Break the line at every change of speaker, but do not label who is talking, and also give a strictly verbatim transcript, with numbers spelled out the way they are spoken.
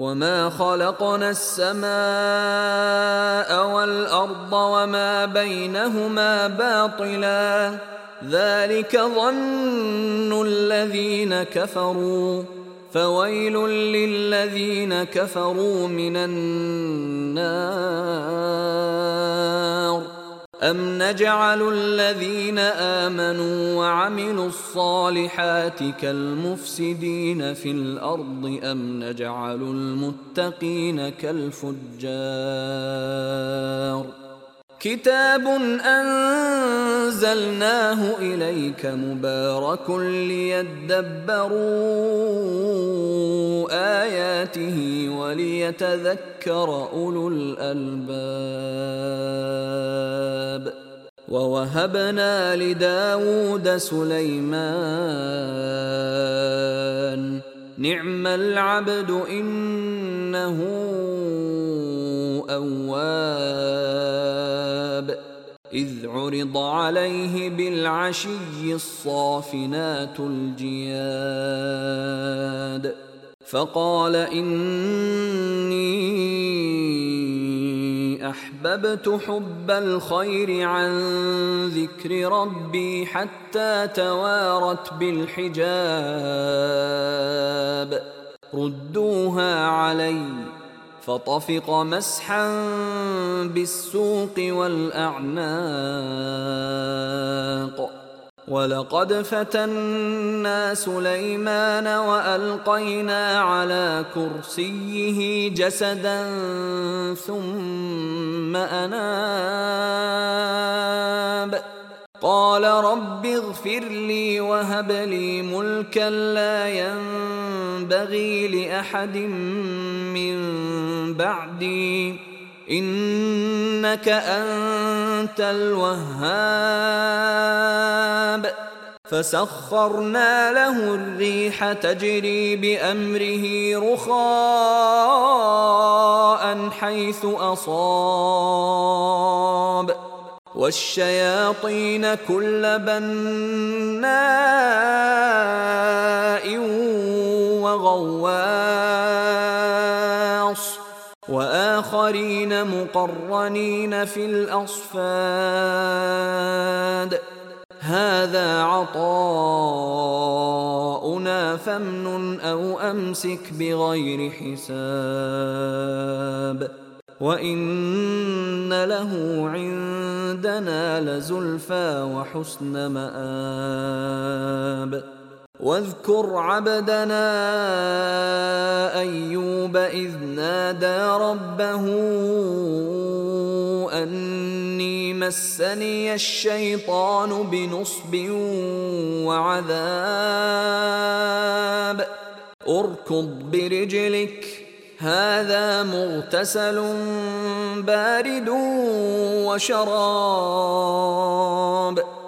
وما خلقنا السماء والأرض وما بينهما باطلا ذلك ظن الذين كفروا فويل للذين كفروا من النار أم نجعل الذين آمنوا وعملوا الصالحات كالمفسدين في الأرض أم نجعل المتقين كالفجار كتاب أنزلناه إليك مبارك ليدبروا آياته وليتذكر أولو الألباب ووهبنا لداود سليمان نعم العبد إنه أواب إذ عرض عليه بالعشي الصافنات الجياد فقال إني أحببت حب الخير عن ذكر ربي حتى توارت بالحجاب ردوها علي فطفق مسحا بالسوق والأعناق ولقد فتنا سليمان وألقينا على كرسيه جسدا ثم أناب قال رب اغفر لي وهب لي ملكا لا ينبغي لأحد من بعدي إنك أنت الوهاب فسخرنا له الريح تجري بأمره رخاء حيث أصاب والشياطين كل بناء وغواص وآخرين مقرنين في الأصفاد هذا عطاؤنا فامنن أو أمسك بغير حساب وإن له عندنا لزلفى وحسن مآب واذكر عبدنا أيوب إذ نادى ربه أني مسني الشيطان بنصب وعذاب اركض برجلك هذا مغتسل بارد وشراب